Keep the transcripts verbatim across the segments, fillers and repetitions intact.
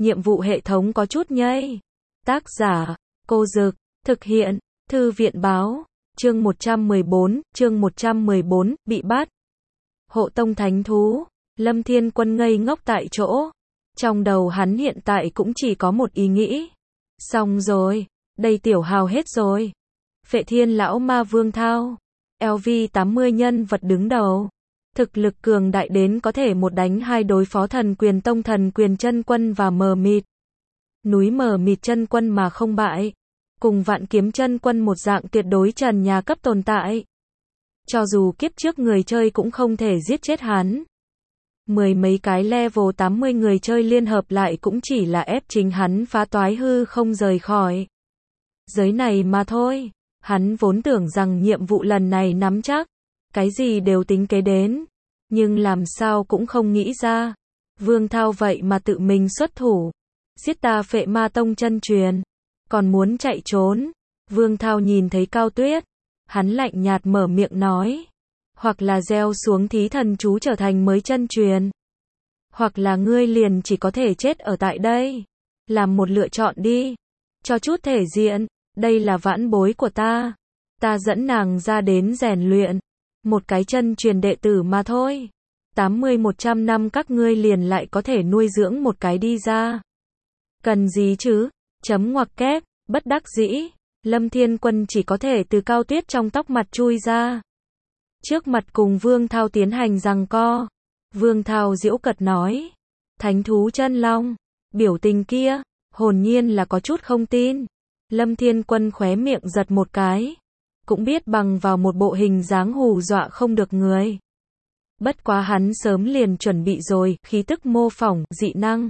nhiệm vụ hệ thống có chút nhây. Tác giả, Cô Dực, thực hiện, Thư viện báo, chương một trăm mười bốn, chương một trăm mười bốn, bị bắt. Hộ tông thánh thú, Lâm Thiên Quân ngây ngốc tại chỗ. Trong đầu hắn hiện tại cũng chỉ có một ý nghĩ. Xong rồi, đây tiểu hào hết rồi. Phệ Thiên lão ma Vương Thao, L V tám mươi nhân vật đứng đầu. Thực lực cường đại đến có thể một đánh hai đối phó thần quyền tông thần quyền chân quân và mờ mịt. Núi mờ mịt chân quân mà không bại. Cùng vạn kiếm chân quân một dạng tuyệt đối trần nhà cấp tồn tại. Cho dù kiếp trước người chơi cũng không thể giết chết hắn. Mười mấy cái level tám mươi người chơi liên hợp lại cũng chỉ là ép chính hắn phá toái hư không rời khỏi giới này mà thôi. Hắn vốn tưởng rằng nhiệm vụ lần này nắm chắc, cái gì đều tính kế đến, nhưng làm sao cũng không nghĩ ra, Vương Thao vậy mà tự mình xuất thủ, giết ta Phệ Ma Tông chân truyền, còn muốn chạy trốn. Vương Thao nhìn thấy Cao Tuyết, hắn lạnh nhạt mở miệng nói, hoặc là gieo xuống thí thần chú trở thành mới chân truyền, hoặc là ngươi liền chỉ có thể chết ở tại đây, làm một lựa chọn đi, cho chút thể diện. Đây là vãn bối của ta, ta dẫn nàng ra đến rèn luyện, một cái chân truyền đệ tử mà thôi. tám mươi một trăm năm các ngươi liền lại có thể nuôi dưỡng một cái đi ra. Cần gì chứ? Chấm ngoặc kép, bất đắc dĩ, Lâm Thiên Quân chỉ có thể từ Cao Tuyết trong tóc mặt chui ra. Trước mặt cùng Vương Thao tiến hành giằng co. Vương Thao giễu cợt nói, thánh thú chân long, biểu tình kia, hồn nhiên là có chút không tin. Lâm Thiên Quân khóe miệng giật một cái, cũng biết bằng vào một bộ hình dáng hù dọa không được người. Bất quá hắn sớm liền chuẩn bị rồi, khí tức mô phỏng, dị năng.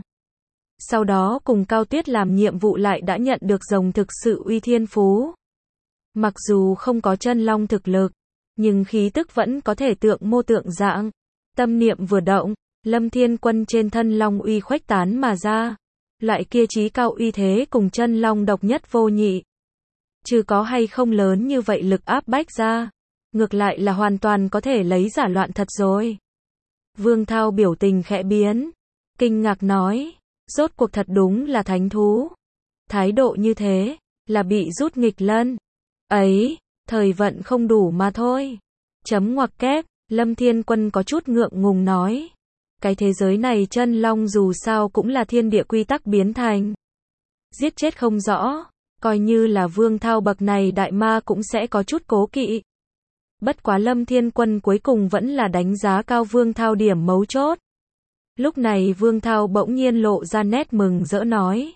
Sau đó cùng Cao Tuyết làm nhiệm vụ lại đã nhận được rồng thực sự uy thiên phú. Mặc dù không có chân long thực lực, nhưng khí tức vẫn có thể tượng mô tượng dạng. Tâm niệm vừa động, Lâm Thiên Quân trên thân long uy khuếch tán mà ra. Loại kia chí cao uy thế cùng chân long độc nhất vô nhị. Chứ có hay không lớn như vậy lực áp bách ra. Ngược lại là hoàn toàn có thể lấy giả loạn thật rồi. Vương Thao biểu tình khẽ biến. Kinh ngạc nói. Rốt cuộc thật đúng là thánh thú. Thái độ như thế. Là bị rút nghịch lân. Ấy. Thời vận không đủ mà thôi. Chấm ngoặc kép. Lâm Thiên Quân có chút ngượng ngùng nói. Cái thế giới này chân long dù sao cũng là thiên địa quy tắc biến thành. Giết chết không rõ, coi như là Vương Thao bậc này đại ma cũng sẽ có chút cố kỵ. Bất quá Lâm Thiên Quân cuối cùng vẫn là đánh giá cao Vương Thao điểm mấu chốt. Lúc này Vương Thao bỗng nhiên lộ ra nét mừng rỡ nói.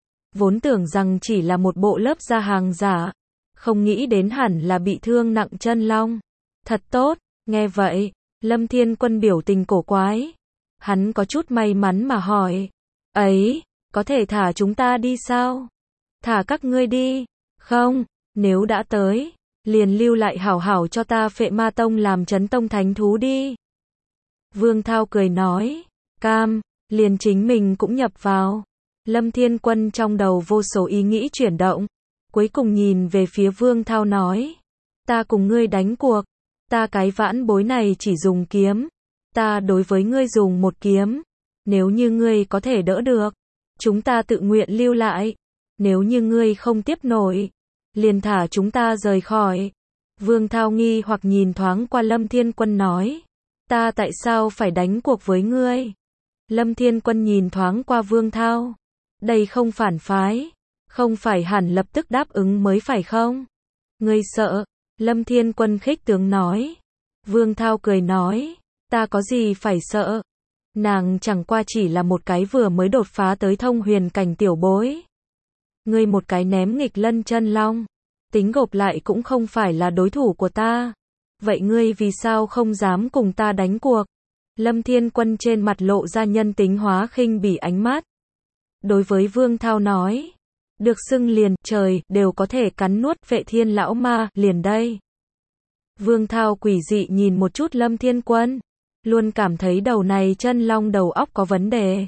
Vốn tưởng rằng chỉ là một bộ lớp da hàng giả, không nghĩ đến hẳn là bị thương nặng chân long. Thật tốt, nghe vậy, Lâm Thiên Quân biểu tình cổ quái. Hắn có chút may mắn mà hỏi. Ấy, có thể thả chúng ta đi sao? Thả các ngươi đi. Không, nếu đã tới, liền lưu lại hảo hảo cho ta Phệ Ma Tông làm chấn tông thánh thú đi. Vương Thao cười nói. Cam, liền chính mình cũng nhập vào. Lâm Thiên Quân trong đầu vô số ý nghĩ chuyển động. Cuối cùng nhìn về phía Vương Thao nói. Ta cùng ngươi đánh cuộc. Ta cái vãn bối này chỉ dùng kiếm. Ta đối với ngươi dùng một kiếm. Nếu như ngươi có thể đỡ được, chúng ta tự nguyện lưu lại. Nếu như ngươi không tiếp nổi, liền thả chúng ta rời khỏi. Vương Thao nghi hoặc nhìn thoáng qua Lâm Thiên Quân nói. Ta tại sao phải đánh cuộc với ngươi? Lâm Thiên Quân nhìn thoáng qua Vương Thao. Đây không phản phái. Không phải hẳn lập tức đáp ứng mới phải không? Ngươi sợ? Lâm Thiên Quân khích tướng nói. Vương Thao cười nói. Ta có gì phải sợ? Nàng chẳng qua chỉ là một cái vừa mới đột phá tới thông huyền cảnh tiểu bối. Ngươi một cái ném nghịch lân chân long, tính gộp lại cũng không phải là đối thủ của ta. Vậy ngươi vì sao không dám cùng ta đánh cuộc? Lâm Thiên Quân trên mặt lộ ra nhân tính hóa khinh bỉ ánh mắt. Đối với Vương Thao nói. Được xưng liền, trời, đều có thể cắn nuốt Phệ Thiên lão ma, liền đây. Vương Thao quỷ dị nhìn một chút Lâm Thiên Quân. Luôn cảm thấy đầu này chân long đầu óc có vấn đề.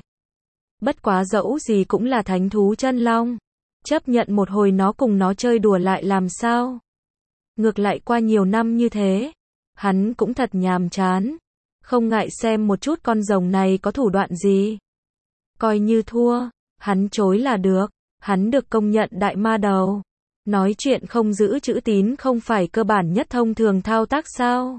Bất quá dẫu gì cũng là thánh thú chân long. Chấp nhận một hồi nó cùng nó chơi đùa lại làm sao? Ngược lại qua nhiều năm như thế, hắn cũng thật nhàm chán. Không ngại xem một chút con rồng này có thủ đoạn gì. Coi như thua, Hắn chối là được, hắn được công nhận đại ma đầu. Nói chuyện không giữ chữ tín không phải cơ bản nhất thông thường thao tác sao?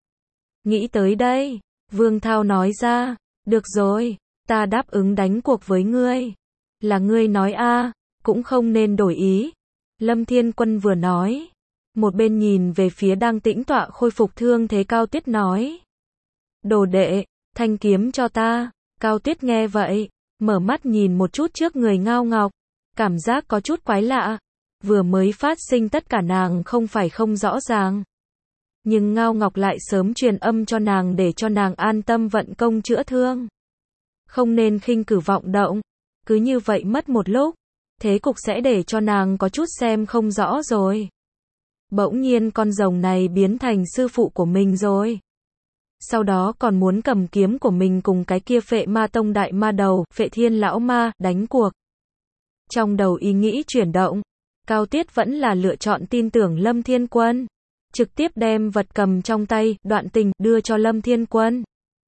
Nghĩ tới đây, Vương Thao nói ra, được rồi, ta đáp ứng đánh cuộc với ngươi. Là ngươi nói a, cũng không nên đổi ý. Lâm Thiên Quân vừa nói, một bên nhìn về phía đang tĩnh tọa khôi phục thương thế Cao Tuyết nói. Đồ đệ, thanh kiếm cho ta. Cao Tuyết nghe vậy, mở mắt nhìn một chút trước người Ngao Ngọc, cảm giác có chút quái lạ. Vừa mới phát sinh tất cả nàng không phải không rõ ràng. Nhưng Ngao Ngọc lại sớm truyền âm cho nàng để cho nàng an tâm vận công chữa thương. Không nên khinh cử vọng động. Cứ như vậy mất một lúc, thế cục sẽ để cho nàng có chút xem không rõ rồi. Bỗng nhiên con rồng này biến thành sư phụ của mình rồi. Sau đó còn muốn cầm kiếm của mình cùng cái kia Phệ Ma Tông đại ma đầu, Phệ Thiên lão ma, đánh cuộc. Trong đầu ý nghĩ chuyển động, Cao Tuyết vẫn là lựa chọn tin tưởng Lâm Thiên Quân. Trực tiếp đem vật cầm trong tay, Đoạn Tình, đưa cho Lâm Thiên Quân.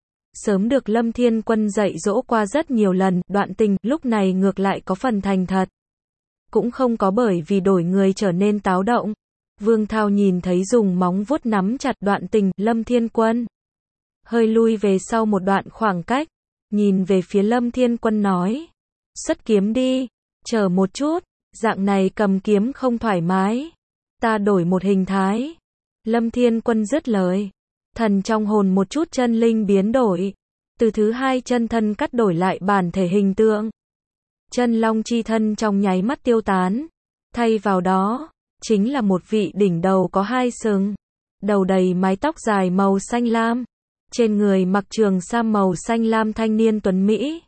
Sớm được Lâm Thiên Quân dạy dỗ qua rất nhiều lần, Đoạn Tình, lúc này ngược lại có phần thành thật. Cũng không có bởi vì đổi người trở nên táo động. Vương Thao nhìn thấy dùng móng vuốt nắm chặt Đoạn Tình, Lâm Thiên Quân. Hơi lui về sau một đoạn khoảng cách, nhìn về phía Lâm Thiên Quân nói. Xuất kiếm đi, chờ một chút, dạng này cầm kiếm không thoải mái. Ta đổi một hình thái. Lâm Thiên Quân dứt lời. Thần trong hồn một chút chân linh biến đổi. Từ thứ hai chân thân cắt đổi lại bản thể hình tượng. Chân long chi thân trong nháy mắt tiêu tán. Thay vào đó, chính là một vị đỉnh đầu có hai sừng. Đầu đầy mái tóc dài màu xanh lam. Trên người mặc trường sam màu xanh lam thanh niên tuấn Mỹ.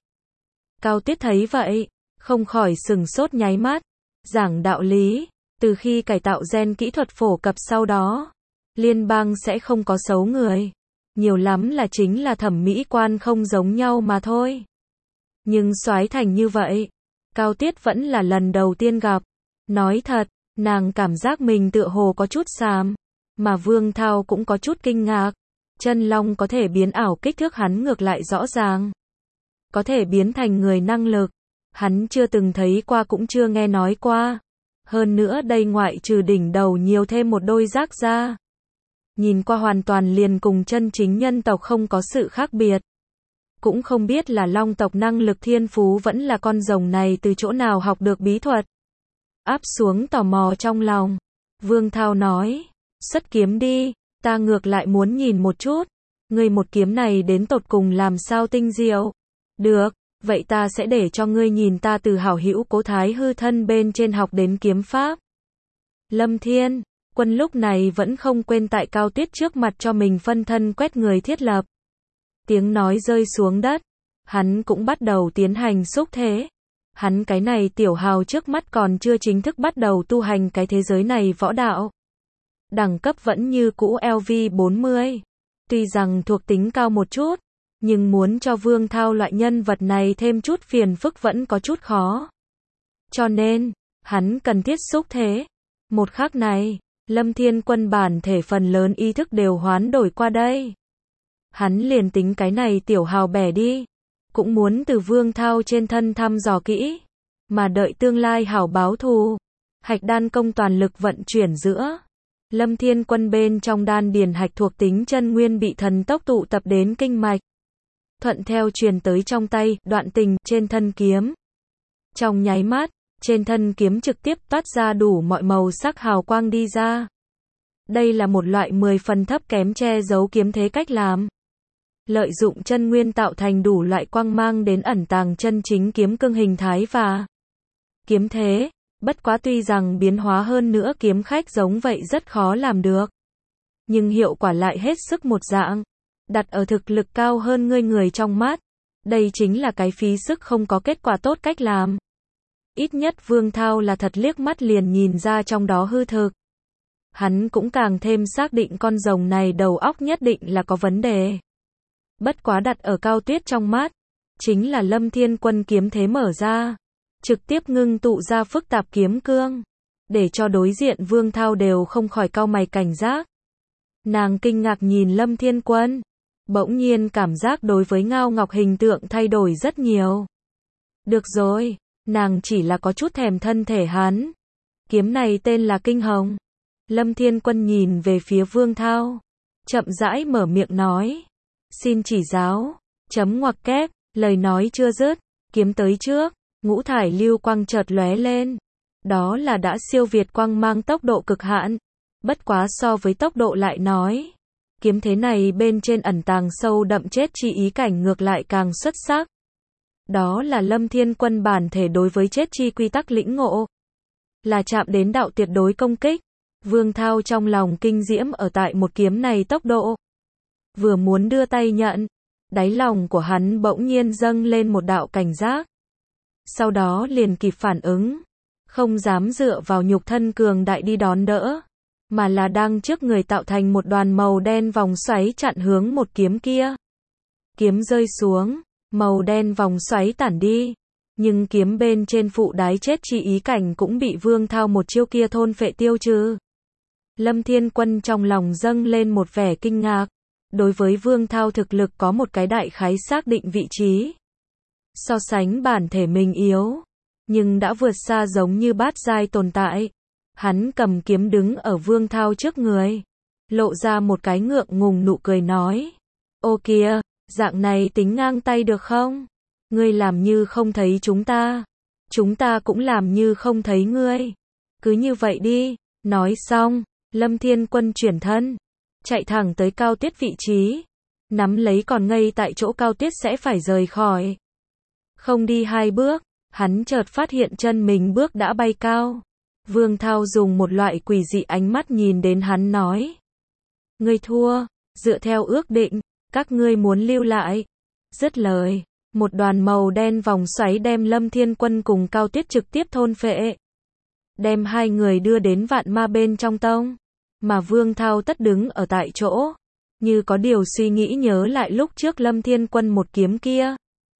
Cao Tuyết thấy vậy, không khỏi sừng sốt nháy mắt. Giảng đạo lý, từ khi cải tạo gen kỹ thuật phổ cập sau đó, liên bang sẽ không có xấu người. Nhiều lắm là chính là thẩm mỹ quan không giống nhau mà thôi. Nhưng soái thành như vậy, Cao Tuyết vẫn là lần đầu tiên gặp. Nói thật, nàng cảm giác mình tựa hồ có chút xàm. Mà Vương Thao cũng có chút kinh ngạc. Chân long có thể biến ảo kích thước hắn ngược lại rõ ràng. Có thể biến thành người năng lực. Hắn chưa từng thấy qua cũng chưa nghe nói qua. Hơn nữa đây ngoại trừ đỉnh đầu nhiều thêm một đôi giác ra. Nhìn qua hoàn toàn liền cùng chân chính nhân tộc không có sự khác biệt. Cũng không biết là long tộc năng lực thiên phú vẫn là con rồng này từ chỗ nào học được bí thuật. Áp xuống tò mò trong lòng. Vương Thao nói. Xuất kiếm đi, ta ngược lại muốn nhìn một chút. Ngươi một kiếm này đến tột cùng làm sao tinh diệu. Được, vậy ta sẽ để cho ngươi nhìn ta từ hảo hữu Cố Thái Hư thân bên trên học đến kiếm pháp. Lâm Thiên Quân lúc này vẫn không quên tại Cao Tuyết trước mặt cho mình phân thân quét người thiết lập. Tiếng nói rơi xuống đất, hắn cũng bắt đầu tiến hành xúc thế. Hắn cái này tiểu hào trước mắt còn chưa chính thức bắt đầu tu hành cái thế giới này võ đạo. Đẳng cấp vẫn như cũ L V bốn mươi. Tuy rằng thuộc tính cao một chút, nhưng muốn cho Vương Thao loại nhân vật này thêm chút phiền phức vẫn có chút khó. Cho nên, hắn cần thiết xúc thế. Một khắc này, Lâm Thiên Quân bản thể phần lớn ý thức đều hoán đổi qua đây. Hắn liền tính cái này tiểu hào bẻ đi. Cũng muốn từ Vương Thao trên thân thăm dò kỹ. Mà đợi tương lai hảo báo thù. Hạch đan công toàn lực vận chuyển giữa. Lâm Thiên Quân bên trong đan điền hạch thuộc tính chân nguyên bị thần tốc tụ tập đến kinh mạch. Thuận theo truyền tới trong tay, Đoạn Tình, trên thân kiếm. Trong nháy mắt, trên thân kiếm trực tiếp toát ra đủ mọi màu sắc hào quang đi ra. Đây là một loại mười phần thấp kém che giấu kiếm thế cách làm. Lợi dụng chân nguyên tạo thành đủ loại quang mang đến ẩn tàng chân chính kiếm cương hình thái và kiếm thế. Bất quá tuy rằng biến hóa hơn nữa kiếm khách giống vậy rất khó làm được. Nhưng hiệu quả lại hết sức một dạng. Đặt ở thực lực cao hơn ngươi người trong mắt. Đây chính là cái phí sức không có kết quả tốt cách làm. Ít nhất Vương Thao là thật liếc mắt liền nhìn ra trong đó hư thực. Hắn cũng càng thêm xác định con rồng này đầu óc nhất định là có vấn đề. Bất quá đặt ở Cao Tuyết trong mắt. Chính là Lâm Thiên Quân kiếm thế mở ra. Trực tiếp ngưng tụ ra phức tạp kiếm cương. Để cho đối diện Vương Thao đều không khỏi cau mày cảnh giác. Nàng kinh ngạc nhìn Lâm Thiên Quân. Bỗng nhiên cảm giác đối với Ngao Ngọc hình tượng thay đổi rất nhiều. Được rồi, nàng chỉ là có chút thèm thân thể hắn. Kiếm này tên là Kinh Hồng. Lâm Thiên Quân nhìn về phía Vương Thao, chậm rãi mở miệng nói. Xin chỉ giáo, chấm ngoặc kép, lời nói chưa dứt, kiếm tới trước, ngũ thải lưu quang chợt lóe lên. Đó là đã siêu việt quang mang tốc độ cực hạn. Bất quá so với tốc độ lại nói, kiếm thế này bên trên ẩn tàng sâu đậm chết chi ý cảnh ngược lại càng xuất sắc. Đó là Lâm Thiên Quân bản thể đối với chết chi quy tắc lĩnh ngộ. Là chạm đến đạo tuyệt đối công kích. Vương Thao trong lòng kinh diễm ở tại một kiếm này tốc độ. Vừa muốn đưa tay nhận, đáy lòng của hắn bỗng nhiên dâng lên một đạo cảnh giác. Sau đó liền kịp phản ứng, không dám dựa vào nhục thân cường đại đi đón đỡ, mà là đang trước người tạo thành một đoàn màu đen vòng xoáy chặn hướng một kiếm kia. Kiếm rơi xuống, màu đen vòng xoáy tản đi, nhưng kiếm bên trên phụ đái chết chi ý cảnh cũng bị Vương Thao một chiêu kia thôn phệ tiêu trừ. Lâm Thiên Quân trong lòng dâng lên một vẻ kinh ngạc, đối với Vương Thao thực lực có một cái đại khái xác định vị trí. So sánh bản thể mình yếu, nhưng đã vượt xa giống như bát giai tồn tại. Hắn cầm kiếm đứng ở Vương Thao trước người, lộ ra một cái ngượng ngùng nụ cười nói. Ô kìa, dạng này tính ngang tay được không? Ngươi làm như không thấy chúng ta, chúng ta cũng làm như không thấy ngươi. Cứ như vậy đi. Nói xong, Lâm Thiên Quân chuyển thân, chạy thẳng tới Cao Tuyết vị trí, nắm lấy còn ngây tại chỗ Cao Tuyết sẽ phải rời khỏi. Không đi hai bước, hắn chợt phát hiện chân mình bước đã bay cao. Vương Thao dùng một loại quỷ dị ánh mắt nhìn đến hắn nói. Ngươi thua, dựa theo ước định, các ngươi muốn lưu lại. Dứt lời, một đoàn màu đen vòng xoáy đem Lâm Thiên Quân cùng Cao Tuyết trực tiếp thôn phệ. Đem hai người đưa đến vạn ma bên trong tông. Mà Vương Thao tất đứng ở tại chỗ, như có điều suy nghĩ nhớ lại lúc trước Lâm Thiên Quân một kiếm kia.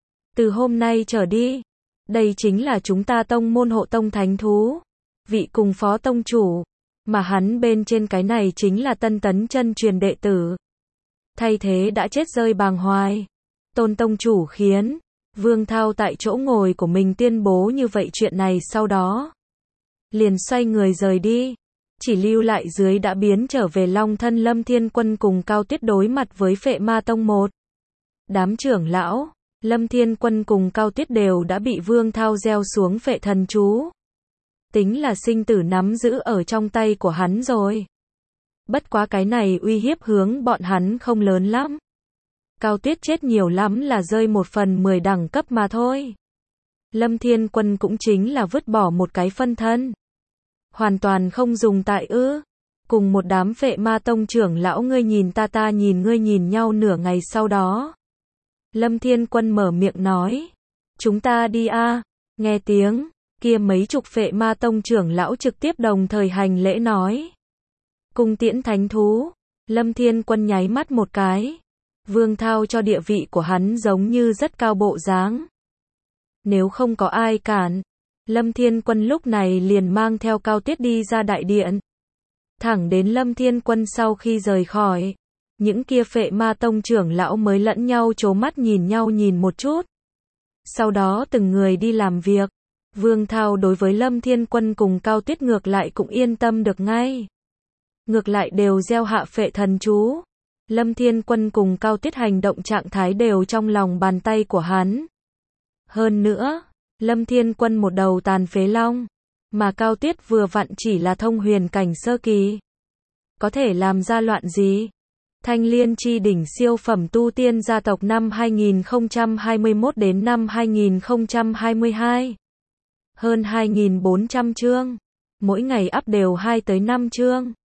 Từ hôm nay trở đi, đây chính là chúng ta tông môn hộ tông thánh thú, vị cùng phó tông chủ, mà hắn bên trên cái này chính là tân tấn chân truyền đệ tử. Thay thế đã chết rơi bàng hoài. Tôn tông chủ khiến Vương Thao tại chỗ ngồi của mình tuyên bố như vậy chuyện này, sau đó liền xoay người rời đi, chỉ lưu lại dưới đã biến trở về Long thân Lâm Thiên Quân cùng Cao Tuyết đối mặt với Phệ Ma Tông một. Đám trưởng lão, Lâm Thiên Quân cùng Cao Tuyết đều đã bị Vương Thao gieo xuống phệ thần chú. Tính là sinh tử nắm giữ ở trong tay của hắn rồi. Bất quá cái này uy hiếp hướng bọn hắn không lớn lắm. Cao Tuyết chết nhiều lắm là rơi một phần mười đẳng cấp mà thôi. Lâm Thiên Quân cũng chính là vứt bỏ một cái phân thân. Hoàn toàn không dùng tại ư. Cùng một đám Phệ Ma Tông trưởng lão ngươi nhìn ta ta nhìn ngươi nhìn nhau nửa ngày sau đó. Lâm Thiên Quân mở miệng nói. Chúng ta đi a. Nghe tiếng kia mấy chục Phệ Ma Tông trưởng lão trực tiếp đồng thời hành lễ nói. Cung tiễn thánh thú. Lâm Thiên Quân nháy mắt một cái. Vương Thao cho địa vị của hắn giống như rất cao bộ dáng. Nếu không có ai cản, Lâm Thiên Quân lúc này liền mang theo Cao Tuyết đi ra đại điện. Thẳng đến Lâm Thiên Quân sau khi rời khỏi, những kia Phệ Ma Tông trưởng lão mới lẫn nhau trố mắt nhìn nhau nhìn một chút. Sau đó từng người đi làm việc. Vương Thao đối với Lâm Thiên Quân cùng Cao Tuyết ngược lại cũng yên tâm được ngay. Ngược lại đều gieo hạ phệ thần chú. Lâm Thiên Quân cùng Cao Tuyết hành động trạng thái đều trong lòng bàn tay của hắn. Hơn nữa, Lâm Thiên Quân một đầu tàn phế long, mà Cao Tuyết vừa vặn chỉ là thông huyền cảnh sơ kỳ. Có thể làm ra loạn gì? Thanh Liên chi đỉnh siêu phẩm tu tiên gia tộc năm hai nghìn không trăm hai mươi mốt đến năm hai nghìn không trăm hai mươi hai. Hơn hai nghìn bốn trăm chương. Mỗi ngày up đều hai tới năm chương.